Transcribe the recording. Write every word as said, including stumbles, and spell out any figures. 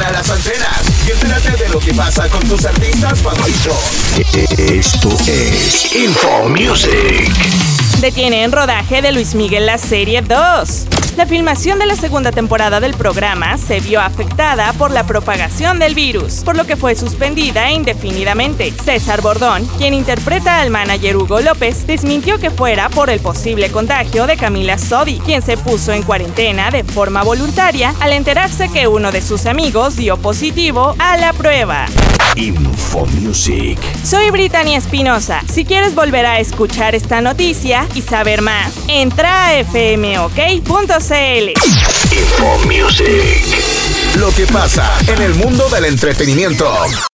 para las antenas y entérate de lo que pasa con tus artistas favoritos. Esto es Info Music. Detienen rodaje de Luis Miguel la serie dos. La filmación de la segunda temporada del programa se vio afectada por la propagación del virus, por lo que fue suspendida indefinidamente. César Bordón, quien interpreta al manager Hugo López, desmintió que fuera por el posible contagio de Camila Sodi, quien se puso en cuarentena de forma voluntaria al enterarse que uno de sus amigos dio positivo a la prueba. Info Music. Soy Brittany Espinosa. Si quieres volver a escuchar esta noticia y saber más, entra a f m o k punto c l. Info Music. Lo que pasa en el mundo del entretenimiento.